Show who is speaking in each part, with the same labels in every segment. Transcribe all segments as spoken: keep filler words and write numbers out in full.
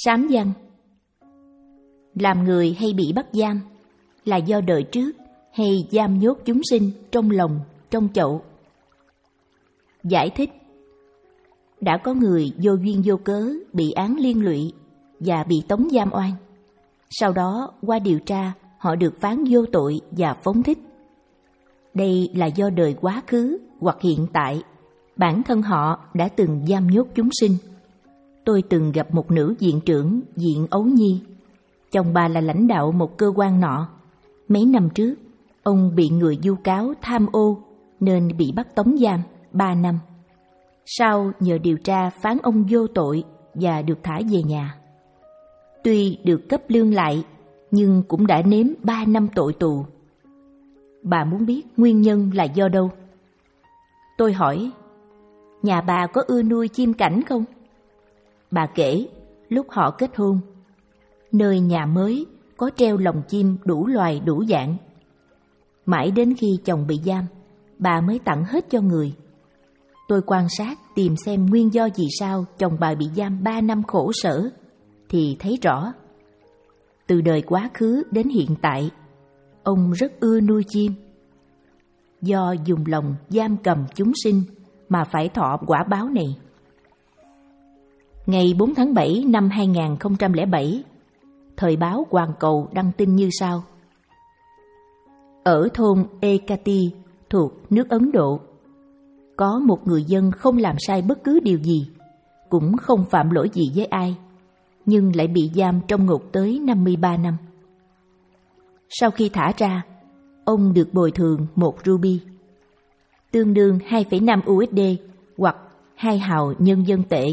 Speaker 1: Sám văn. Làm người hay bị bắt giam là do đời trước hay giam nhốt chúng sinh trong lòng, trong chậu. Giải thích. Đã có người vô duyên vô cớ bị án liên lụy và bị tống giam oan. Sau đó qua điều tra họ được phán vô tội và phóng thích. Đây là do đời quá khứ hoặc hiện tại bản thân họ đã từng giam nhốt chúng sinh. Tôi từng gặp một nữ viện trưởng viện Ấu Nhi. Chồng bà là lãnh đạo một cơ quan nọ. Mấy năm trước, ông bị người vu cáo tham ô nên bị bắt tống giam ba năm. Sau nhờ điều tra phán ông vô tội và được thả về nhà. Tuy được cấp lương lại, nhưng cũng đã nếm ba năm tội tù. Bà muốn biết nguyên nhân là do đâu? Tôi hỏi, nhà bà có ưa nuôi chim cảnh không? Bà kể, lúc họ kết hôn, nơi nhà mới có treo lồng chim đủ loài đủ dạng. Mãi đến khi chồng bị giam, bà mới tặng hết cho người. Tôi quan sát tìm xem nguyên do vì sao chồng bà bị giam ba năm khổ sở, thì thấy rõ. Từ đời quá khứ đến hiện tại, ông rất ưa nuôi chim. Do dùng lòng giam cầm chúng sinh mà phải thọ quả báo này. Ngày bốn tháng bảy năm hai nghìn không trăm lẻ bảy, thời báo Hoàn Cầu đăng tin như sau. Ở thôn Ekati thuộc nước Ấn Độ, có một người dân không làm sai bất cứ điều gì, cũng không phạm lỗi gì với ai, nhưng lại bị giam trong ngục tới năm mươi ba năm. Sau khi thả ra, ông được bồi thường một ruby, tương đương hai phẩy năm u ét đê hoặc hai hào nhân dân tệ.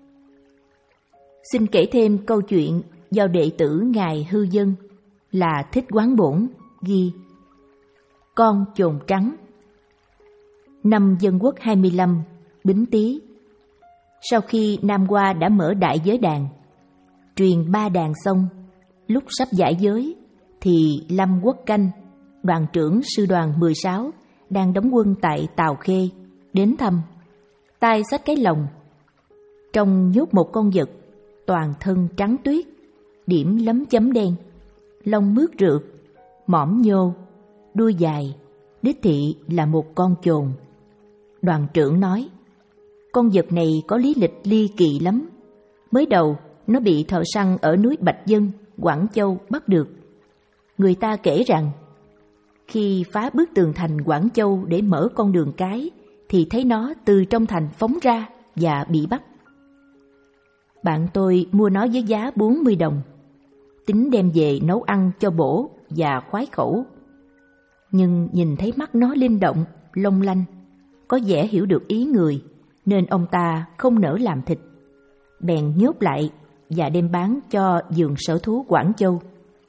Speaker 1: Xin kể thêm câu chuyện do đệ tử Ngài Hư Dân là Thích Quán Bổn ghi. Con chồn trắng. Năm Dân Quốc hai mươi lăm, Bính Tý. Sau khi Nam Hoa đã mở đại giới đàn, truyền ba đàn xong, lúc sắp giải giới, thì Lâm Quốc Canh, đoàn trưởng sư đoàn mười sáu, đang đóng quân tại Tào Khê, đến thăm. tay xách cái lồng. Trong nhốt một con vật, toàn thân trắng tuyết, điểm lấm chấm đen, lông mướt rượt, mõm nhô, đuôi dài, đích thị là một con chồn. Đoàn trưởng nói, con vật này có lý lịch ly kỳ lắm. Mới đầu nó bị thợ săn ở núi Bạch Dân, Quảng Châu bắt được. Người ta kể rằng, khi phá bức tường thành Quảng Châu để mở con đường cái, thì thấy nó từ trong thành phóng ra và bị bắt. Bạn tôi mua nó với giá bốn mươi đồng, tính đem về nấu ăn cho bổ và khoái khẩu. Nhưng nhìn thấy mắt nó linh động, long lanh, có vẻ hiểu được ý người, nên ông ta không nỡ làm thịt, bèn nhốt lại và đem bán cho vườn sở thú Quảng Châu.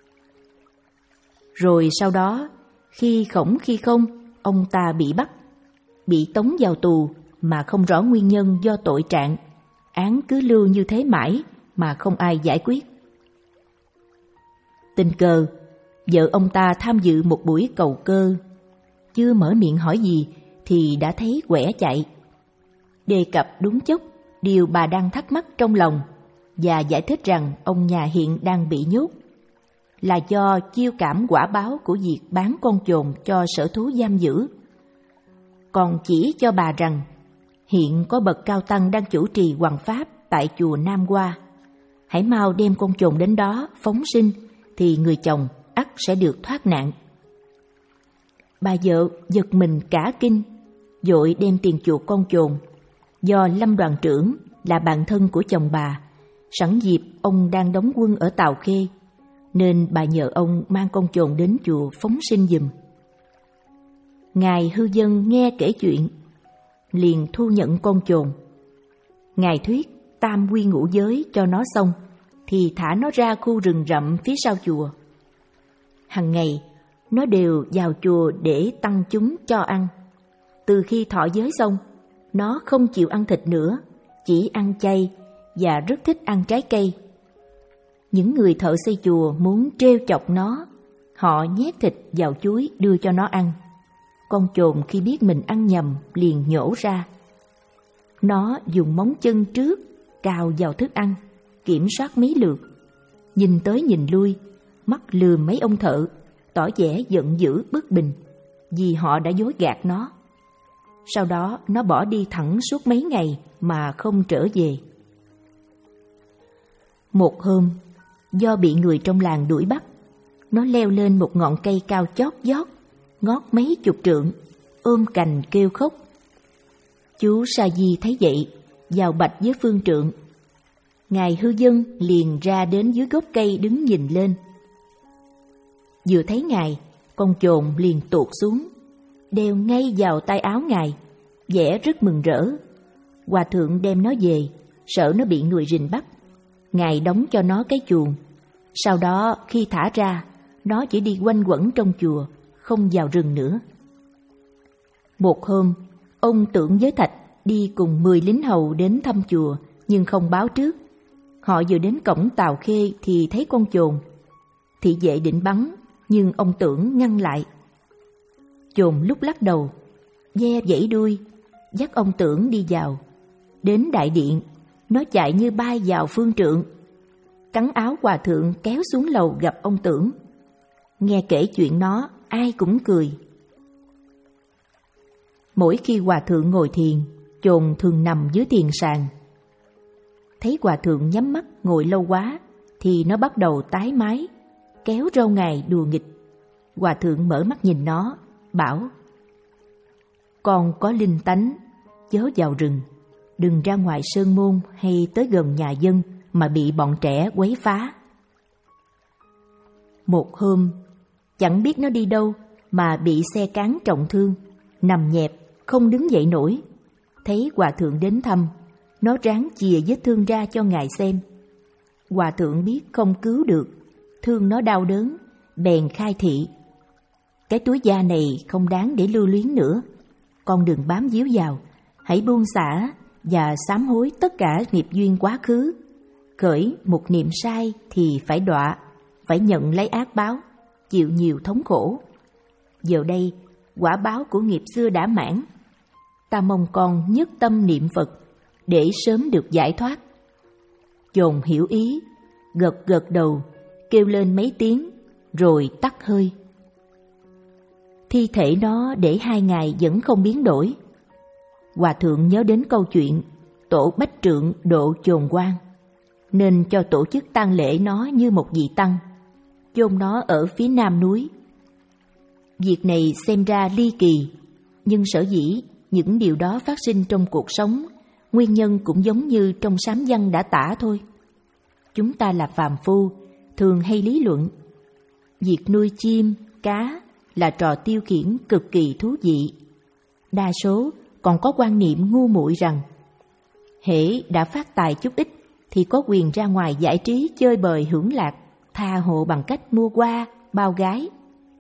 Speaker 1: Rồi sau đó, khi khổng khi không, ông ta bị bắt, bị tống vào tù mà không rõ nguyên nhân do tội trạng, án cứ lưu như thế mãi mà không ai giải quyết. Tình cờ, vợ ông ta tham dự một buổi cầu cơ, chưa mở miệng hỏi gì thì đã thấy quẻ chạy. Đề cập đúng chốc điều bà đang thắc mắc trong lòng và giải thích rằng ông nhà hiện đang bị nhốt là do chiêu cảm quả báo của việc bán con chồn cho sở thú giam giữ. Còn chỉ cho bà rằng hiện có bậc cao tăng đang chủ trì hoằng pháp tại chùa Nam Hoa. Hãy mau đem con chồn đến đó phóng sinh thì người chồng ắt sẽ được thoát nạn. Bà vợ giật mình cả kinh, vội đem tiền chuộc con chồn. Do Lâm đoàn trưởng là bạn thân của chồng bà, sẵn dịp ông đang đóng quân ở Tào Khê, nên bà nhờ ông mang con chồn đến chùa phóng sinh giùm. Ngài Hư Dân nghe kể chuyện, liền thu nhận con chồn. Ngài thuyết tam quy ngũ giới cho nó xong, thì thả nó ra khu rừng rậm phía sau chùa. Hằng ngày, nó đều vào chùa để tăng chúng cho ăn. Từ khi thọ giới xong, nó không chịu ăn thịt nữa, chỉ ăn chay và rất thích ăn trái cây. Những người thợ xây chùa muốn trêu chọc nó, họ nhét thịt vào chuối đưa cho nó ăn. Con chồn khi biết mình ăn nhầm liền nhổ ra. Nó dùng móng chân trước cào vào thức ăn, kiểm soát mấy lượt, nhìn tới nhìn lui, mắt lườm mấy ông thợ, tỏ vẻ giận dữ bất bình vì họ đã dối gạt nó. Sau đó nó bỏ đi thẳng suốt mấy ngày mà không trở về. Một hôm, do bị người trong làng đuổi bắt, nó leo lên một ngọn cây cao chót vót, ngót mấy chục trượng, ôm cành kêu khóc. Chú Sa Di thấy vậy, vào bạch với phương trượng. Ngài hư dân liền ra đến dưới gốc cây đứng nhìn lên. Vừa thấy ngài, con chồn liền tuột xuống, đeo ngay vào tay áo ngài, vẻ rất mừng rỡ. Hòa thượng đem nó về, sợ nó bị người rình bắt. Ngài đóng cho nó cái chuồng. Sau đó khi thả ra, nó chỉ đi quanh quẩn trong chùa, không vào rừng nữa. Một hôm, ông Tưởng Giới Thạch đi cùng mười lính hầu đến thăm chùa, nhưng không báo trước. Họ vừa đến cổng Tào Khê thì thấy con chồn. Thị vệ định bắn, nhưng ông Tưởng ngăn lại. Chồn lúc lắc đầu, ve vẫy đuôi, dắt ông Tưởng đi vào. Đến đại điện, nó chạy như bay vào phương trượng, cắn áo hòa thượng kéo xuống lầu gặp ông Tưởng. Nghe kể chuyện nó, ai cũng cười. Mỗi khi hòa thượng ngồi thiền, chồn thường nằm dưới thiền sàn. Thấy hòa thượng nhắm mắt ngồi lâu quá, thì nó bắt đầu tái mái, kéo râu ngài đùa nghịch. Hòa thượng mở mắt nhìn nó, bảo: con có linh tánh, chớ vào rừng, đừng ra ngoài sơn môn hay tới gần nhà dân mà bị bọn trẻ quấy phá. Một hôm, chẳng biết nó đi đâu mà bị xe cán trọng thương, nằm nhẹp, không đứng dậy nổi. Thấy hòa thượng đến thăm, nó ráng chìa vết thương ra cho ngài xem. Hòa thượng biết không cứu được, thương nó đau đớn, bèn khai thị: cái túi da này không đáng để lưu luyến nữa, con đừng bám víu vào, hãy buông xả và sám hối tất cả nghiệp duyên quá khứ. Khởi một niệm sai thì phải đọa, phải nhận lấy ác báo, chịu nhiều thống khổ. Giờ đây, quả báo của nghiệp xưa đã mãn. Ta mong con nhất tâm niệm Phật để sớm được giải thoát. Chồn hiểu ý, gật gật đầu, kêu lên mấy tiếng, rồi tắt hơi. Thi thể nó để hai ngày vẫn không biến đổi. Hòa thượng nhớ đến câu chuyện tổ bách trượng độ chồn quan, nên cho tổ chức tang lễ nó như một vị tăng, chôn nó ở phía nam núi. Việc này xem ra ly kỳ, nhưng sở dĩ những điều đó phát sinh trong cuộc sống, nguyên nhân cũng giống như trong sám văn đã tả thôi. Chúng ta là phàm phu, thường hay lý luận. Việc nuôi chim, cá là trò tiêu khiển cực kỳ thú vị. Đa số còn có quan niệm ngu muội rằng hễ đã phát tài chút ít thì có quyền ra ngoài giải trí chơi bời hưởng lạc, tha hồ bằng cách mua hoa, bao gái.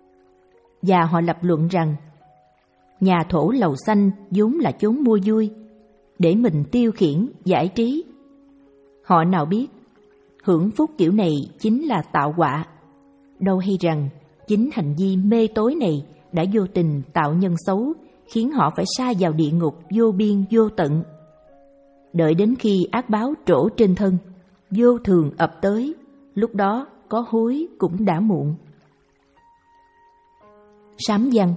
Speaker 1: Và họ lập luận rằng nhà thổ lầu xanh vốn là chốn mua vui, để mình tiêu khiển, giải trí. Họ nào biết, hưởng phúc kiểu này chính là tạo họa. Đâu hay rằng chính hành vi mê tối này đã vô tình tạo nhân xấu, khiến họ phải sa vào địa ngục vô biên vô tận. Đợi đến khi ác báo trổ trên thân, vô thường ập tới, lúc đó có hối cũng đã muộn. Sám văn.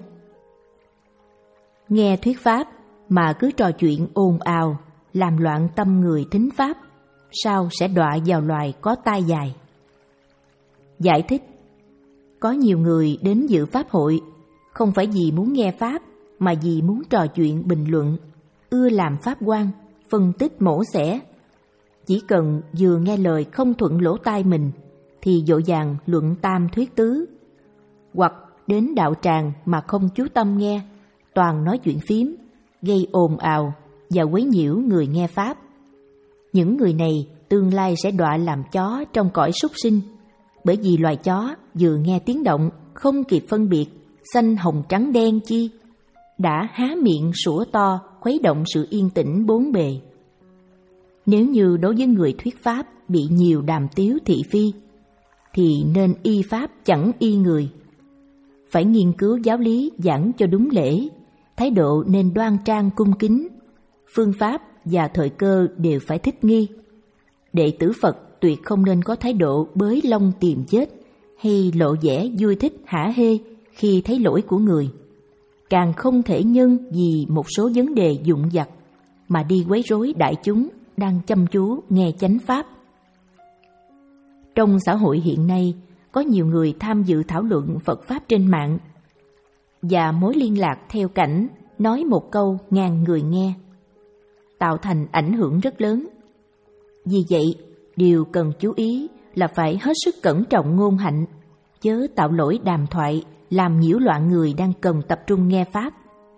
Speaker 1: Nghe thuyết pháp mà cứ trò chuyện ồn ào, làm loạn tâm người thính pháp, sao sẽ đọa vào loài có tai dài. Giải thích. Có nhiều người đến dự pháp hội, không phải vì muốn nghe pháp, mà vì muốn trò chuyện bình luận, ưa làm pháp quan, phân tích mổ xẻ. Chỉ cần vừa nghe lời không thuận lỗ tai mình, thì vội vàng luận tam thuyết tứ. Hoặc đến đạo tràng mà không chú tâm nghe, toàn nói chuyện phím, gây ồn ào và quấy nhiễu người nghe pháp. Những người này tương lai sẽ đọa làm chó trong cõi súc sinh, bởi vì loài chó vừa nghe tiếng động không kịp phân biệt xanh hồng trắng đen chi, đã há miệng sủa to, khuấy động sự yên tĩnh bốn bề. Nếu như đối với người thuyết pháp bị nhiều đàm tiếu thị phi, thì nên y pháp chẳng y người. Phải nghiên cứu giáo lý giảng cho đúng lễ, thái độ nên đoan trang cung kính, phương pháp và thời cơ đều phải thích nghi. Đệ tử Phật tuyệt không nên có thái độ bới lông tìm chết hay lộ vẻ vui thích hả hê khi thấy lỗi của người. Càng không thể nhân vì một số vấn đề vụn vặt mà đi quấy rối đại chúng đang chăm chú nghe chánh pháp. Trong xã hội hiện nay, có nhiều người tham dự thảo luận Phật Pháp trên mạng, và mối liên lạc theo cảnh nói một câu ngàn người nghe, tạo thành ảnh hưởng rất lớn. Vì vậy, điều cần chú ý là phải hết sức cẩn trọng ngôn hạnh, chớ tạo lỗi đàm thoại làm nhiễu loạn người đang cần tập trung nghe Pháp.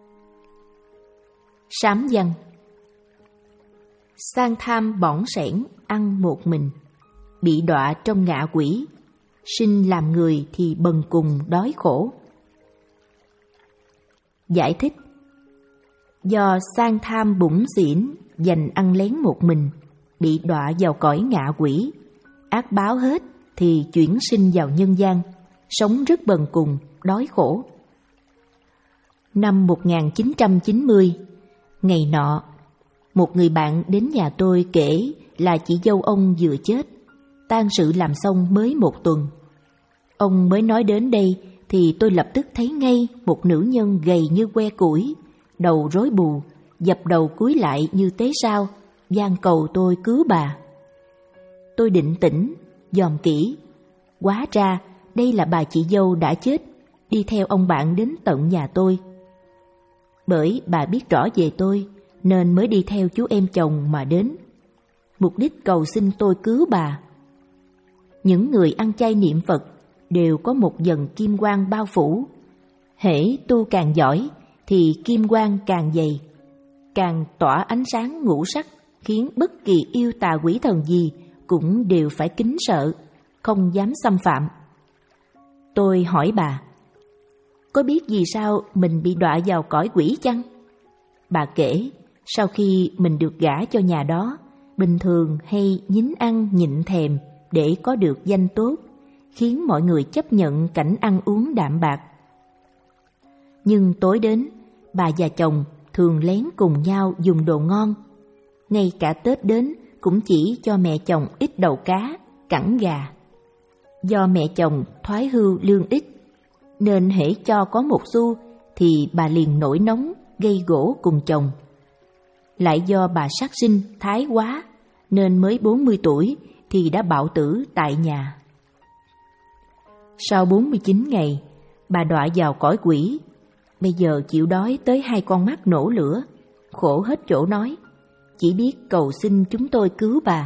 Speaker 1: Sám văn. Sang tham bỏng sẻn ăn một mình, bị đọa trong ngạ quỷ, sinh làm người thì bần cùng đói khổ. Giải thích. Do sang tham bủn xỉn dành ăn lén một mình, bị đọa vào cõi ngạ quỷ, ác báo hết thì chuyển sinh vào nhân gian, sống rất bần cùng, đói khổ. Năm một nghìn chín trăm chín mươi, ngày nọ, một người bạn đến nhà tôi kể là chị dâu ông vừa chết, tang sự làm xong mới một tuần. Ông mới nói đến đây thì tôi lập tức thấy ngay một nữ nhân gầy như que củi, đầu rối bù, dập đầu cúi lại như tế sao, van cầu tôi cứu bà. Tôi định tĩnh, dòm kỹ, hóa ra đây là bà chị dâu đã chết, đi theo ông bạn đến tận nhà tôi. Bởi bà biết rõ về tôi nên mới đi theo chú em chồng mà đến, mục đích cầu xin tôi cứu bà. Những người ăn chay niệm Phật đều có một dần kim quang bao phủ. Hễ tu càng giỏi thì kim quang càng dày, càng tỏa ánh sáng ngũ sắc, khiến bất kỳ yêu tà quỷ thần gì cũng đều phải kính sợ, không dám xâm phạm. Tôi hỏi bà, có biết vì sao mình bị đọa vào cõi quỷ chăng? Bà kể, sau khi mình được gả cho nhà đó, bình thường hay nhín ăn nhịn thèm để có được danh tốt, khiến mọi người chấp nhận cảnh ăn uống đạm bạc. Nhưng tối đến, bà và chồng thường lén cùng nhau dùng đồ ngon. Ngay cả Tết đến cũng chỉ cho mẹ chồng ít đầu cá, cẳng gà. Do mẹ chồng thoái hưu lương ít, nên hễ cho có một xu thì bà liền nổi nóng gây gổ cùng chồng. Lại do bà sát sinh thái quá, nên mới bốn mươi tuổi thì đã bạo tử tại nhà. Sau bốn mươi chín ngày, bà đọa vào cõi quỷ, bây giờ chịu đói tới hai con mắt nổ lửa, khổ hết chỗ nói, chỉ biết cầu xin chúng tôi cứu bà.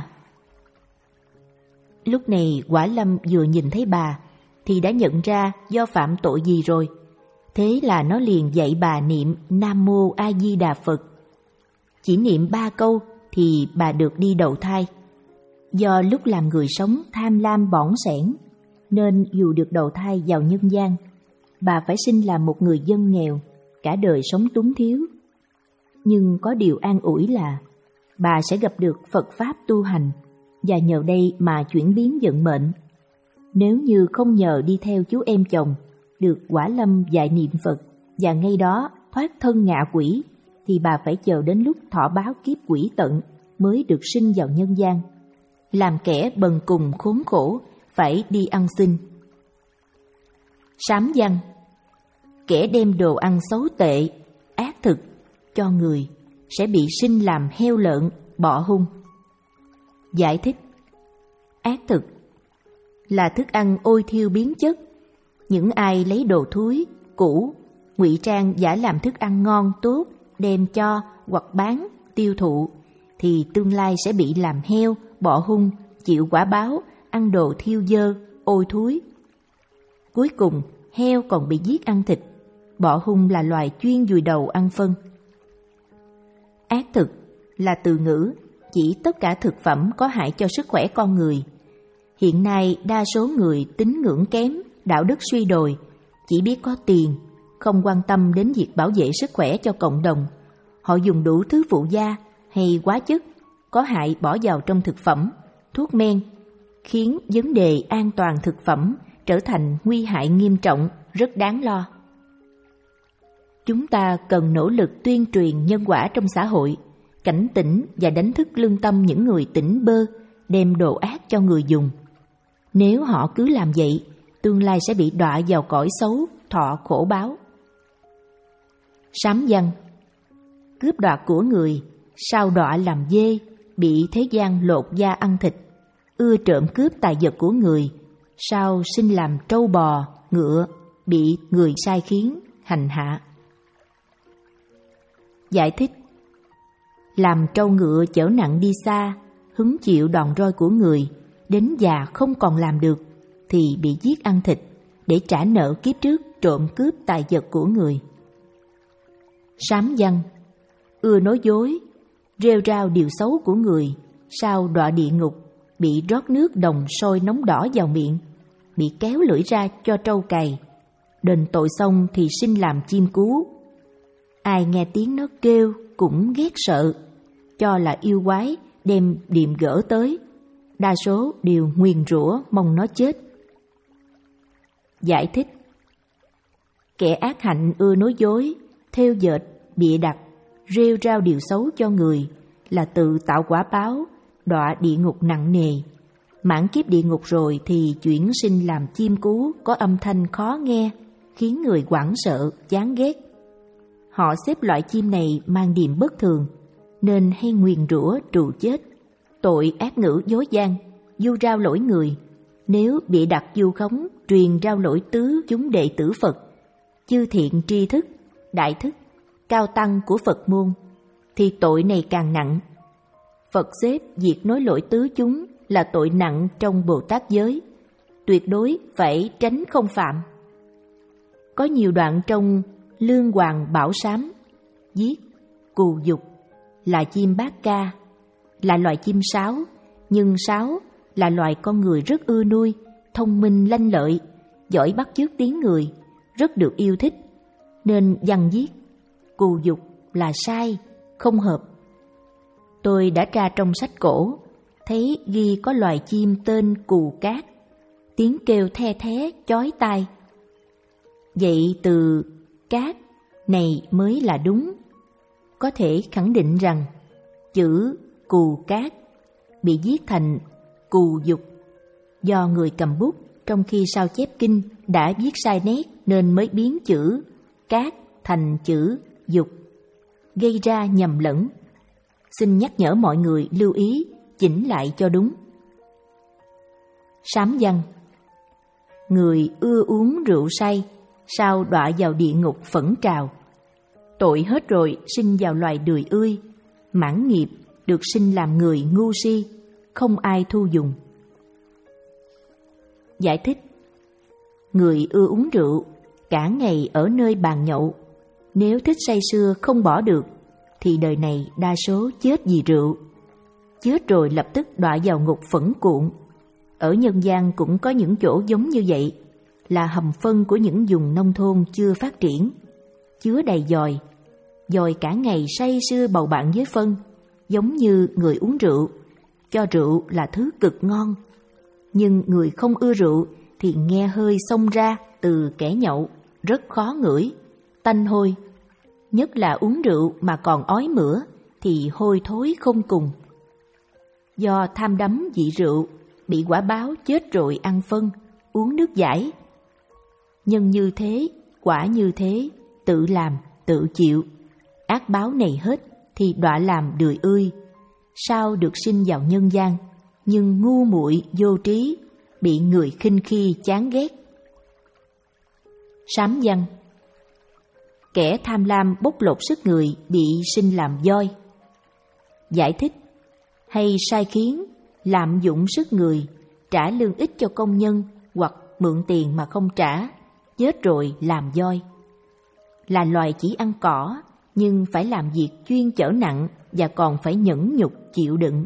Speaker 1: Lúc này Quả Lâm vừa nhìn thấy bà thì đã nhận ra do phạm tội gì rồi, thế là nó liền dạy bà niệm Nam Mô A Di Đà Phật. Chỉ niệm ba câu thì bà được đi đầu thai. Do lúc làm người sống tham lam bỏng sẻn, nên dù được đầu thai vào nhân gian, bà phải sinh làm một người dân nghèo, cả đời sống túng thiếu. Nhưng có điều an ủi là bà sẽ gặp được Phật Pháp tu hành, và nhờ đây mà chuyển biến vận mệnh. Nếu như không nhờ đi theo chú em chồng, được Quả Lâm dạy niệm Phật và ngay đó thoát thân ngạ quỷ, thì bà phải chờ đến lúc thọ báo kiếp quỷ tận mới được sinh vào nhân gian, làm kẻ bần cùng khốn khổ, phải đi ăn xin. Sám văn. Kẻ đem đồ ăn xấu tệ, ác thực cho người sẽ bị sinh làm heo lợn, bọ hung. Giải thích. Ác thực là thức ăn ôi thiêu biến chất. Những ai lấy đồ thúi, cũ, ngụy trang giả làm thức ăn ngon tốt, đem cho hoặc bán, tiêu thụ, thì tương lai sẽ bị làm heo, bọ hung, chịu quả báo, ăn đồ thiêu dơ, ôi thúi. Cuối cùng, heo còn bị giết ăn thịt, bọ hung là loài chuyên dùi đầu ăn phân. Ác thực là từ ngữ chỉ tất cả thực phẩm có hại cho sức khỏe con người. Hiện nay đa số người tín ngưỡng kém, đạo đức suy đồi, chỉ biết có tiền, không quan tâm đến việc bảo vệ sức khỏe cho cộng đồng. Họ dùng đủ thứ phụ gia hay hóa chất có hại bỏ vào trong thực phẩm, thuốc men, khiến vấn đề an toàn thực phẩm trở thành nguy hại nghiêm trọng, rất đáng lo. Chúng ta cần nỗ lực tuyên truyền nhân quả trong xã hội, cảnh tỉnh và đánh thức lương tâm những người tỉnh bơ, đem đồ ác cho người dùng. Nếu họ cứ làm vậy, tương lai sẽ bị đọa vào cõi xấu, thọ khổ báo. Sám văn: cướp đoạt của người, sao đọa làm dê, bị thế gian lột da ăn thịt. Ưa trộm cướp tài vật của người, sao sinh làm trâu bò, ngựa, bị người sai khiến, hành hạ. Giải thích: làm trâu ngựa chở nặng đi xa, hứng chịu đòn roi của người, đến già không còn làm được, thì bị giết ăn thịt, để trả nợ kiếp trước trộm cướp tài vật của người. Sám văn: ưa nói dối, rêu rao điều xấu của người, sao đọa địa ngục, bị rót nước đồng sôi nóng đỏ vào miệng, bị kéo lưỡi ra cho trâu cày, đền tội xong thì sinh làm chim cú. Ai nghe tiếng nó kêu cũng ghét sợ, cho là yêu quái đem điềm gỡ tới, đa số đều nguyền rủa mong nó chết. Giải thích: kẻ ác hạnh ưa nói dối, thêu dệt, bịa đặt, rêu rao điều xấu cho người, là tự tạo quả báo, đọa địa ngục nặng nề. Mãn kiếp địa ngục rồi thì chuyển sinh làm chim cú có âm thanh khó nghe, khiến người hoảng sợ, chán ghét. Họ xếp loại chim này mang điềm bất thường, nên hay nguyền rủa trù chết, tội ác ngữ dối gian, du rao lỗi người. Nếu bịa đặt vu khống, truyền rao lỗi tứ chúng đệ tử Phật, chư thiện tri thức, đại thức, cao tăng của Phật môn, thì tội này càng nặng. Phật xếp việc nói lỗi tứ chúng là tội nặng trong Bồ Tát giới, tuyệt đối phải tránh không phạm. Có nhiều đoạn trong Lương Hoàng Bảo Sám viết: cù dục là chim bát ca, là loài chim sáo, nhưng sáo là loài con người rất ưa nuôi, thông minh lanh lợi, giỏi bắt chước tiếng người, rất được yêu thích, nên văn viết cù dục là sai, không hợp. Tôi đã tra trong sách cổ, thấy ghi có loài chim tên cù cát, tiếng kêu the thé chói tai. Vậy từ cát này mới là đúng. Có thể khẳng định rằng chữ cù cát bị viết thành cù dục do người cầm bút trong khi sao chép kinh đã viết sai nét, nên mới biến chữ cát thành chữ dục, gây ra nhầm lẫn. Xin nhắc nhở mọi người lưu ý, chỉnh lại cho đúng. Sám văn: người ưa uống rượu say, sao đọa vào địa ngục phẫn trào. Tội hết rồi sinh vào loài đười ươi, mãn nghiệp được sinh làm người ngu si, không ai thu dùng. Giải thích: người ưa uống rượu, cả ngày ở nơi bàn nhậu, nếu thích say sưa không bỏ được, thì đời này đa số chết vì rượu. Chết rồi lập tức đọa vào ngục phẫn cuộn. Ở nhân gian cũng có những chỗ giống như vậy, là hầm phân của những vùng nông thôn chưa phát triển, chứa đầy dòi. Dòi cả ngày say sưa bầu bạn với phân, giống như người uống rượu, cho rượu là thứ cực ngon. Nhưng người không ưa rượu thì nghe hơi xông ra từ kẻ nhậu, rất khó ngửi, tanh hôi. Nhất là uống rượu mà còn ói mửa thì hôi thối không cùng. Do tham đắm vị rượu, bị quả báo chết rồi ăn phân, uống nước giải. Nhân như thế, quả như thế, tự làm, tự chịu. Ác báo này hết thì đọa làm đười ươi. Sao được sinh vào nhân gian, nhưng ngu muội vô trí, bị người khinh khi chán ghét. Sám văn: kẻ tham lam bóc lột sức người bị sinh làm voi. Giải thích: hay sai khiến, lạm dụng sức người, trả lương ích cho công nhân hoặc mượn tiền mà không trả, chết rồi làm voi. Là loài chỉ ăn cỏ, nhưng phải làm việc chuyên chở nặng và còn phải nhẫn nhục chịu đựng.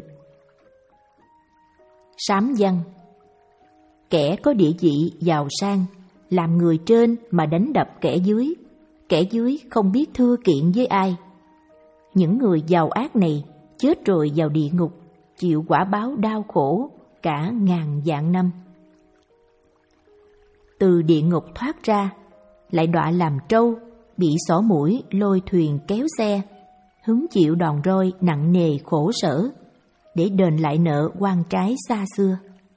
Speaker 1: Sám văn: kẻ có địa vị giàu sang, làm người trên mà đánh đập kẻ dưới, kẻ dưới không biết thưa kiện với ai. Những người giàu ác này chết rồi vào địa ngục, chịu quả báo đau khổ cả ngàn vạn năm. Từ địa ngục thoát ra, lại đọa làm trâu, bị xỏ mũi lôi thuyền kéo xe, hứng chịu đòn roi nặng nề khổ sở. để đền lại nợ oan trái xa xưa.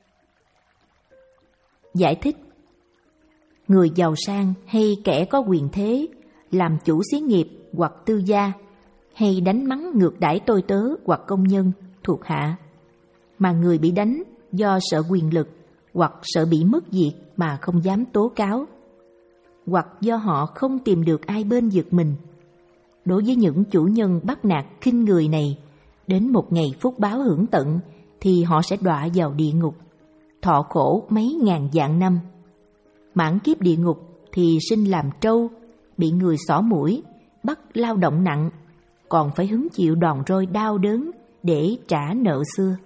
Speaker 1: Giải thích: người giàu sang hay kẻ có quyền thế, làm chủ xí nghiệp hoặc tư gia, hay đánh mắng ngược đãi tôi tớ hoặc công nhân, thuộc hạ, mà người bị đánh do sợ quyền lực hoặc sợ bị mất việc mà không dám tố cáo, hoặc do họ không tìm được ai bên vực mình. Đối với những chủ nhân bắt nạt khinh người này, đến một ngày phúc báo hưởng tận thì họ sẽ đọa vào địa ngục, thọ khổ mấy ngàn vạn năm. Mãn kiếp địa ngục thì sinh làm trâu, bị người xỏ mũi, bắt lao động nặng, còn phải hứng chịu đòn roi đau đớn để trả nợ xưa.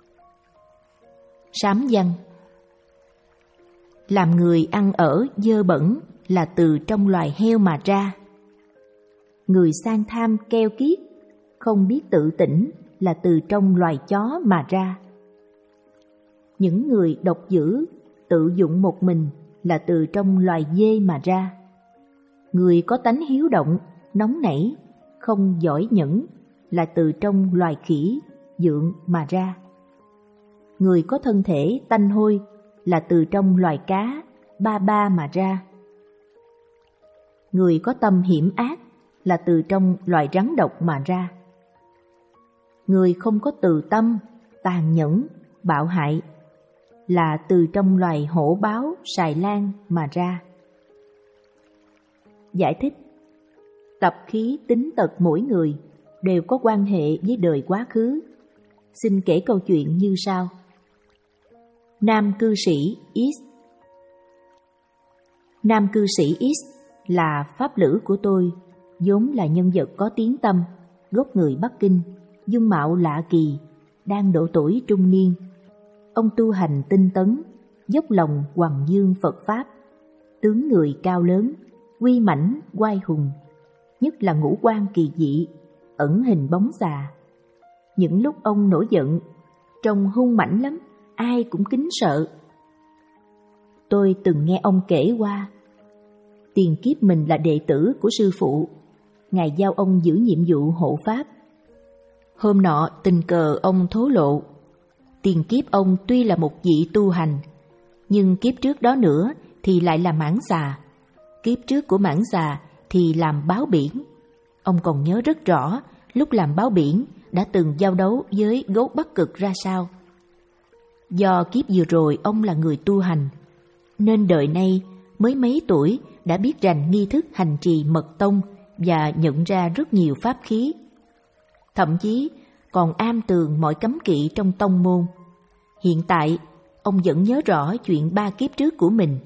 Speaker 1: Sám văn: làm người ăn ở dơ bẩn là từ trong loài heo mà ra. Người sang tham keo kiết, không biết tự tỉnh là từ trong loài chó mà ra. Những người độc dữ, tự dụng một mình là từ trong loài dê mà ra. Người có tánh hiếu động, nóng nảy, không giỏi nhẫn là từ trong loài khỉ, dượng mà ra. Người có thân thể tanh hôi là từ trong loài cá, ba ba mà ra. Người có tâm hiểm ác là từ trong loài rắn độc mà ra. Người không có từ tâm, tàn nhẫn, bạo hại là từ trong loài hổ báo, sài lan mà ra. Giải thích: tập khí tính tật mỗi người đều có quan hệ với đời quá khứ. Xin kể câu chuyện như sau. Nam cư sĩ X. Nam cư sĩ X là pháp lữ của tôi, vốn là nhân vật có tiếng tăm, gốc người Bắc Kinh, dung mạo lạ kỳ, đang độ tuổi trung niên. Ông tu hành tinh tấn, dốc lòng hoằng dương Phật Pháp, tướng người cao lớn, uy mãnh, oai hùng, nhất là ngũ quan kỳ dị, ẩn hình bóng già. Những lúc ông nổi giận, trông hung mãnh lắm, ai cũng kính sợ. Tôi từng nghe ông kể qua, tiền kiếp mình là đệ tử của sư phụ, Ngài giao ông giữ nhiệm vụ hộ pháp. Hôm nọ tình cờ ông thố lộ, tiền kiếp ông tuy là một vị tu hành, nhưng kiếp trước đó nữa thì lại là mãng xà, kiếp trước của mãng xà thì làm báo biển. Ông còn nhớ rất rõ lúc làm báo biển đã từng giao đấu với gấu Bắc Cực ra sao. Do kiếp vừa rồi ông là người tu hành, nên đời nay mới mấy tuổi đã biết rành nghi thức hành trì mật tông và nhận ra rất nhiều pháp khí. Thậm chí còn am tường mọi cấm kỵ trong tông môn. Hiện tại, ông vẫn nhớ rõ chuyện ba kiếp trước của mình.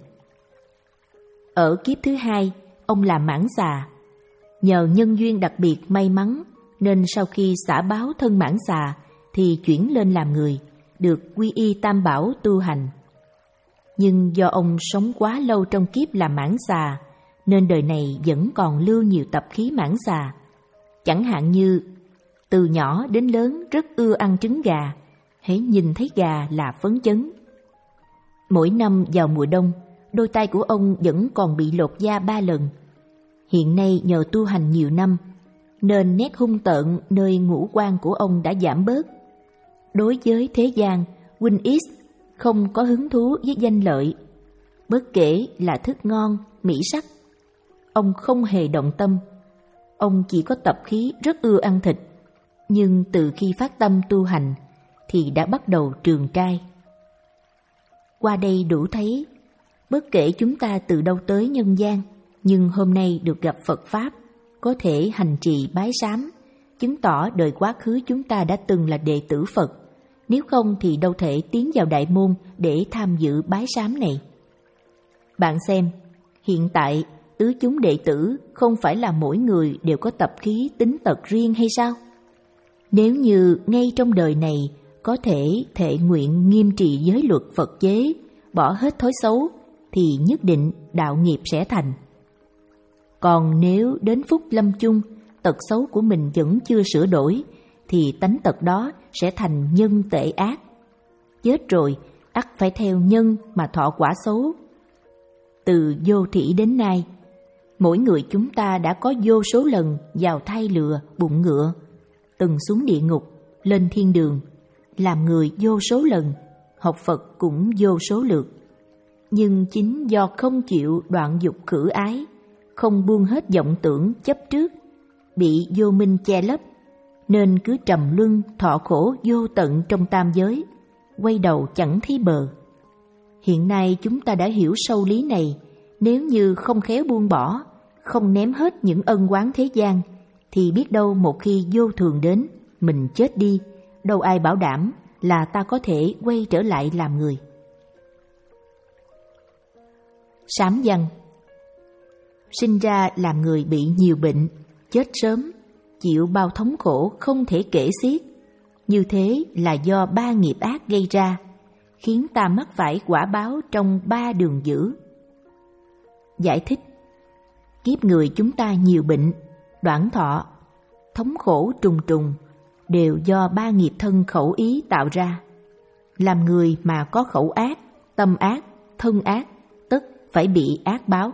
Speaker 1: Ở kiếp thứ hai, ông làm mãng xà. Nhờ nhân duyên đặc biệt may mắn, nên sau khi xả báo thân mãng xà thì chuyển lên làm người, được quy y tam bảo tu hành. Nhưng do ông sống quá lâu trong kiếp làm mãng xà, nên đời này vẫn còn lưu nhiều tập khí mãng xà. Chẳng hạn như từ nhỏ đến lớn rất ưa ăn trứng gà, hễ nhìn thấy gà là phấn chấn. Mỗi năm vào mùa đông, đôi tay của ông vẫn còn bị lột da ba lần. Hiện nay nhờ tu hành nhiều năm, nên nét hung tợn nơi ngũ quan của ông đã giảm bớt. Đối với thế gian, huynh X không có hứng thú với danh lợi, bất kể là thức ngon, mỹ sắc. Ông không hề động tâm. Ông chỉ có tập khí rất ưa ăn thịt, nhưng từ khi phát tâm tu hành thì đã bắt đầu trường trai. Qua đây đủ thấy, bất kể chúng ta từ đâu tới nhân gian, nhưng hôm nay được gặp Phật Pháp, có thể hành trì bái sám, chứng tỏ đời quá khứ chúng ta đã từng là đệ tử Phật. Nếu không thì đâu thể tiến vào đại môn để tham dự bái sám này. Bạn xem, hiện tại tứ chúng đệ tử không phải là mỗi người đều có tập khí tính tật riêng hay sao? Nếu như ngay trong đời này có thể thệ nguyện nghiêm trì giới luật Phật chế, bỏ hết thói xấu, thì nhất định đạo nghiệp sẽ thành. Còn nếu đến phút lâm chung, tật xấu của mình vẫn chưa sửa đổi, thì tánh tật đó sẽ thành nhân tệ ác. Chết rồi, ắt phải theo nhân mà thọ quả xấu. Từ vô thỉ đến nay, mỗi người chúng ta đã có vô số lần vào thai lừa, bụng ngựa, từng xuống địa ngục, lên thiên đường, làm người vô số lần, học Phật cũng vô số lượt. Nhưng chính do không chịu đoạn dục khử ái, không buông hết vọng tưởng chấp trước, bị vô minh che lấp, nên cứ trầm luân thọ khổ vô tận trong tam giới, quay đầu chẳng thấy bờ. Hiện nay chúng ta đã hiểu sâu lý này, nếu như không khéo buông bỏ, không ném hết những ân oán thế gian, thì biết đâu một khi vô thường đến, mình chết đi, đâu ai bảo đảm là ta có thể quay trở lại làm người. Sám văn. Sinh ra làm người bị nhiều bệnh, chết sớm, chịu bao thống khổ không thể kể xiết. Như thế là do ba nghiệp ác gây ra, khiến ta mắc phải quả báo trong ba đường dữ. Giải thích. Kiếp người chúng ta nhiều bệnh, đoạn thọ, thống khổ trùng trùng, đều do ba nghiệp thân khẩu ý tạo ra. Làm người mà có khẩu ác, tâm ác, thân ác, tất phải bị ác báo.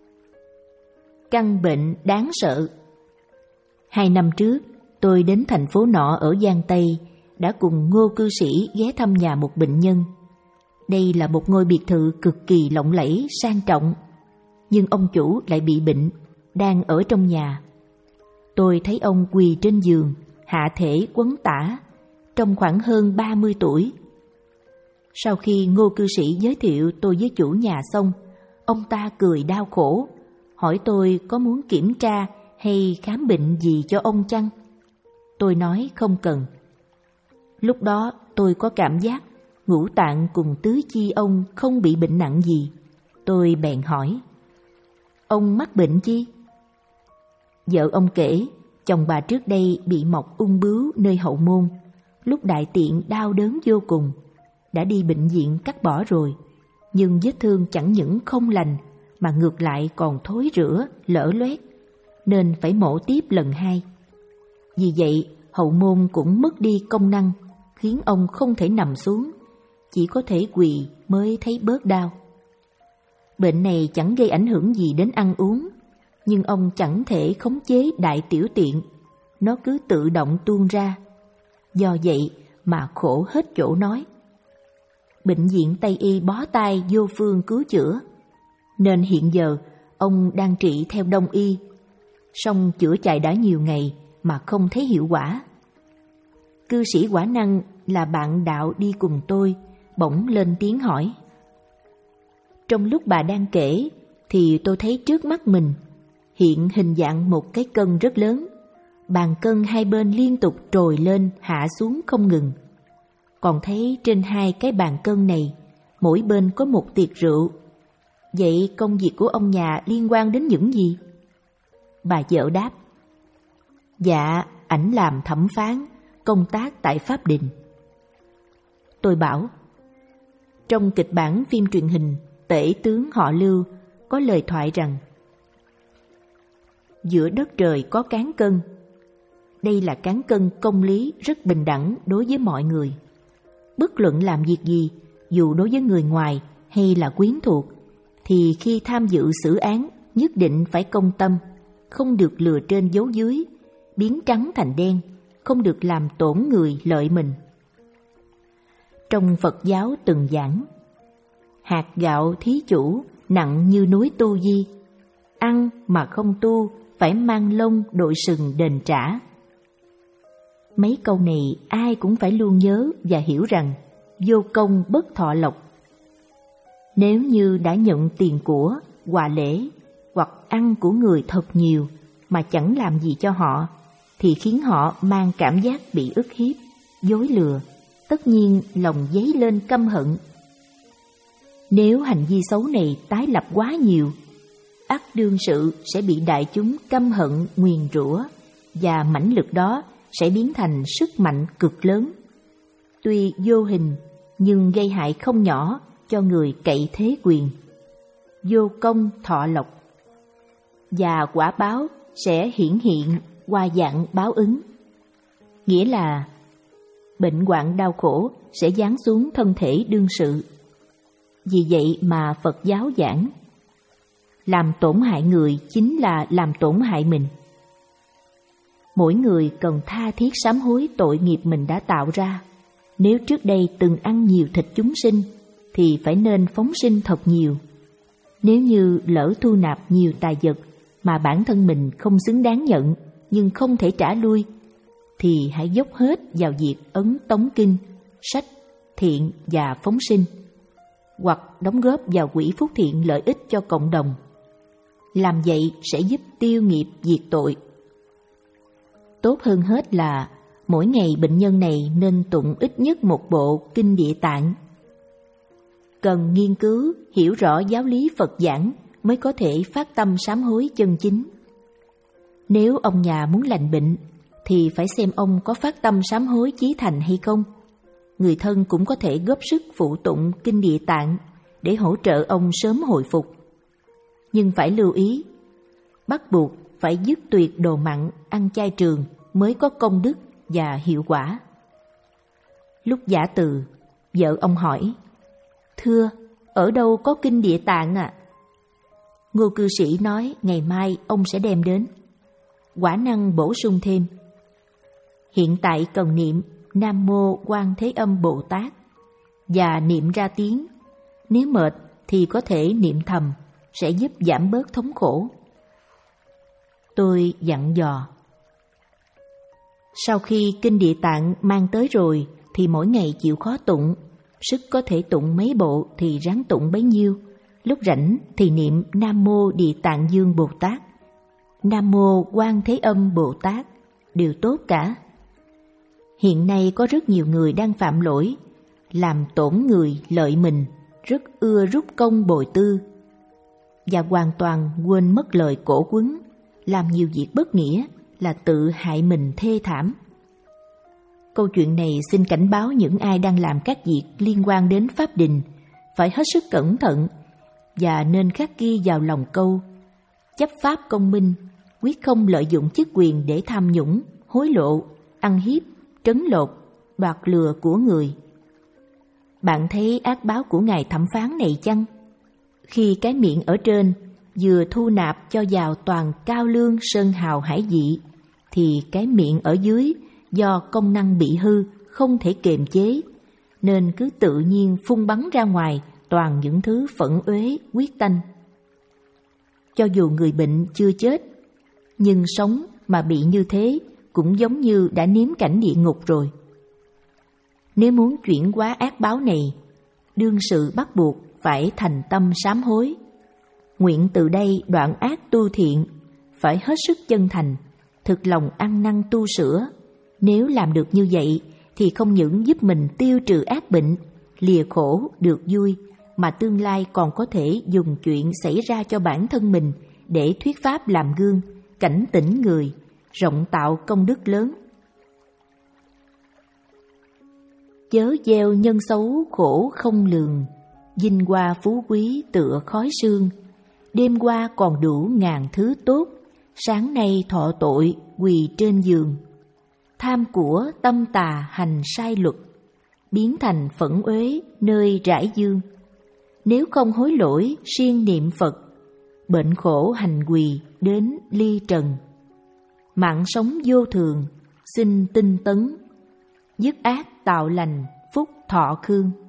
Speaker 1: Căn bệnh đáng sợ. Hai năm trước, tôi đến thành phố nọ ở Giang Tây, đã cùng Ngô cư sĩ ghé thăm nhà một bệnh nhân. Đây là một ngôi biệt thự cực kỳ lộng lẫy, sang trọng, nhưng ông chủ lại bị bệnh, đang ở trong nhà. Tôi thấy ông quỳ trên giường, hạ thể quấn tả, trong khoảng hơn ba mươi tuổi. Sau khi Ngô cư sĩ giới thiệu tôi với chủ nhà xong, ông ta cười đau khổ, hỏi tôi có muốn kiểm tra hay khám bệnh gì cho ông chăng? Tôi nói không cần. Lúc đó tôi có cảm giác ngũ tạng cùng tứ chi ông không bị bệnh nặng gì. Tôi bèn hỏi, ông mắc bệnh chi? Vợ ông kể, chồng bà trước đây bị mọc ung bướu nơi hậu môn, lúc đại tiện đau đớn vô cùng, đã đi bệnh viện cắt bỏ rồi, nhưng vết thương chẳng những không lành mà ngược lại còn thối rữa, lở loét, nên phải mổ tiếp lần hai. Vì vậy, hậu môn cũng mất đi công năng, khiến ông không thể nằm xuống, chỉ có thể quỳ mới thấy bớt đau. Bệnh này chẳng gây ảnh hưởng gì đến ăn uống, nhưng ông chẳng thể khống chế đại tiểu tiện, nó cứ tự động tuôn ra. Do vậy mà khổ hết chỗ nói. Bệnh viện Tây y bó tay vô phương cứu chữa, nên hiện giờ ông đang trị theo Đông y, song chữa chạy đã nhiều ngày mà không thấy hiệu quả. Cư sĩ Quả Năng là bạn đạo đi cùng tôi, bỗng lên tiếng hỏi. Trong lúc bà đang kể thì tôi thấy trước mắt mình hiện hình dạng một cái cân rất lớn, bàn cân hai bên liên tục trồi lên hạ xuống không ngừng. Còn thấy trên hai cái bàn cân này, mỗi bên có một tiệc rượu. Vậy công việc của ông nhà liên quan đến những gì? Bà vợ đáp, dạ, ảnh làm thẩm phán, công tác tại Pháp Đình. Tôi bảo, trong kịch bản phim truyền hình Tể tướng họ Lưu có lời thoại rằng, giữa đất trời có cán cân. Đây là cán cân công lý rất bình đẳng đối với mọi người. Bất luận làm việc gì, dù đối với người ngoài hay là quyến thuộc, thì khi tham dự xử án nhất định phải công tâm, không được lừa trên giấu dưới, biến trắng thành đen, không được làm tổn người lợi mình. Trong Phật giáo từng giảng, hạt gạo thí chủ nặng như núi Tu Di, ăn mà không tu phải mang lông đội sừng đền trả. Mấy câu này ai cũng phải luôn nhớ và hiểu rằng vô công bất thọ lộc. Nếu như đã nhận tiền của, quà lễ hoặc ăn của người thật nhiều mà chẳng làm gì cho họ, thì khiến họ mang cảm giác bị ức hiếp, dối lừa, tất nhiên lòng dấy lên căm hận. Nếu hành vi xấu này tái lập quá nhiều, ắt đương sự sẽ bị đại chúng căm hận nguyền rủa, và mãnh lực đó sẽ biến thành sức mạnh cực lớn, tuy vô hình nhưng gây hại không nhỏ cho người cậy thế quyền. Vô công thọ lộc, và quả báo sẽ hiển hiện qua dạng báo ứng. Nghĩa là bệnh hoạn đau khổ sẽ giáng xuống thân thể đương sự. Vì vậy mà Phật giáo giảng, làm tổn hại người chính là làm tổn hại mình. Mỗi người cần tha thiết sám hối tội nghiệp mình đã tạo ra, Nếu trước đây từng ăn nhiều thịt chúng sinh thì phải nên phóng sinh thật nhiều. Nếu như lỡ thu nạp nhiều tài vật mà bản thân mình không xứng đáng nhận nhưng không thể trả lui, thì hãy dốc hết vào việc ấn tống kinh, sách, thiện và phóng sinh, hoặc đóng góp vào quỹ phúc thiện lợi ích cho cộng đồng. Làm vậy sẽ giúp tiêu nghiệp diệt tội. Tốt hơn hết là mỗi ngày bệnh nhân này nên tụng ít nhất một bộ Kinh Địa Tạng. Cần nghiên cứu, hiểu rõ giáo lý Phật giảng mới có thể phát tâm sám hối chân chính. Nếu ông nhà muốn lành bệnh, thì phải xem ông có phát tâm sám hối chí thành hay không. Người thân cũng có thể góp sức phụ tụng Kinh Địa Tạng để hỗ trợ ông sớm hồi phục. Nhưng phải lưu ý, bắt buộc phải dứt tuyệt đồ mặn, ăn chay trường mới có công đức và hiệu quả. Lúc giả từ, vợ ông hỏi: "Thưa, ở đâu có Kinh Địa Tạng ạ?" À? Ngô cư sĩ nói ngày mai ông sẽ đem đến. Quả năng bổ sung thêm: "Hiện tại cần niệm Nam Mô Quan Thế Âm Bồ Tát và niệm ra tiếng. Nếu mệt thì có thể niệm thầm, sẽ giúp giảm bớt thống khổ." Tôi dặn dò. Sau khi Kinh Địa Tạng mang tới rồi thì mỗi ngày chịu khó tụng, sức có thể tụng mấy bộ thì ráng tụng bấy nhiêu. Lúc rảnh thì niệm Nam Mô Địa Tạng Dương Bồ Tát, Nam Mô Quan Thế Âm Bồ Tát, đều tốt cả. Hiện nay có rất nhiều người đang phạm lỗi, làm tổn người lợi mình, rất ưa rút công bồi tư, và hoàn toàn quên mất lời cổ quấn, làm nhiều việc bất nghĩa là tự hại mình thê thảm. Câu chuyện này xin cảnh báo những ai đang làm các việc liên quan đến pháp đình phải hết sức cẩn thận và nên khắc ghi vào lòng câu: chấp pháp công minh, quyết không lợi dụng chức quyền để tham nhũng, hối lộ, ăn hiếp, trấn lột, đoạt lừa của người. Bạn thấy ác báo của ngài thẩm phán này chăng? Khi cái miệng ở trên vừa thu nạp cho vào toàn cao lương sơn hào hải vị, thì cái miệng ở dưới do công năng bị hư, không thể kiềm chế, nên cứ tự nhiên phun bắn ra ngoài toàn những thứ phẫn uế, quyết tanh. Cho dù người bệnh chưa chết, nhưng sống mà bị như thế cũng giống như đã nếm cảnh địa ngục rồi. Nếu muốn chuyển hóa ác báo này, đương sự bắt buộc phải thành tâm sám hối. Nguyện từ đây đoạn ác tu thiện, phải hết sức chân thành, thực lòng ăn năn tu sửa. Nếu làm được như vậy thì không những giúp mình tiêu trừ ác bệnh, lìa khổ được vui, mà tương lai còn có thể dùng chuyện xảy ra cho bản thân mình để thuyết pháp làm gương, cảnh tỉnh người, rộng tạo công đức lớn. Chớ gieo nhân xấu khổ không lường, vinh hoa phú quý tựa khói sương. Đêm qua còn đủ ngàn thứ tốt, sáng nay thọ tội quỳ trên giường. Tham của tâm tà hành sai luật, biến thành phẫn uế nơi rải dương. Nếu không hối lỗi siêng niệm Phật, bệnh khổ hành quỳ đến ly trần. Mạng sống vô thường, xin tinh tấn, dứt ác tạo lành, phúc thọ khương.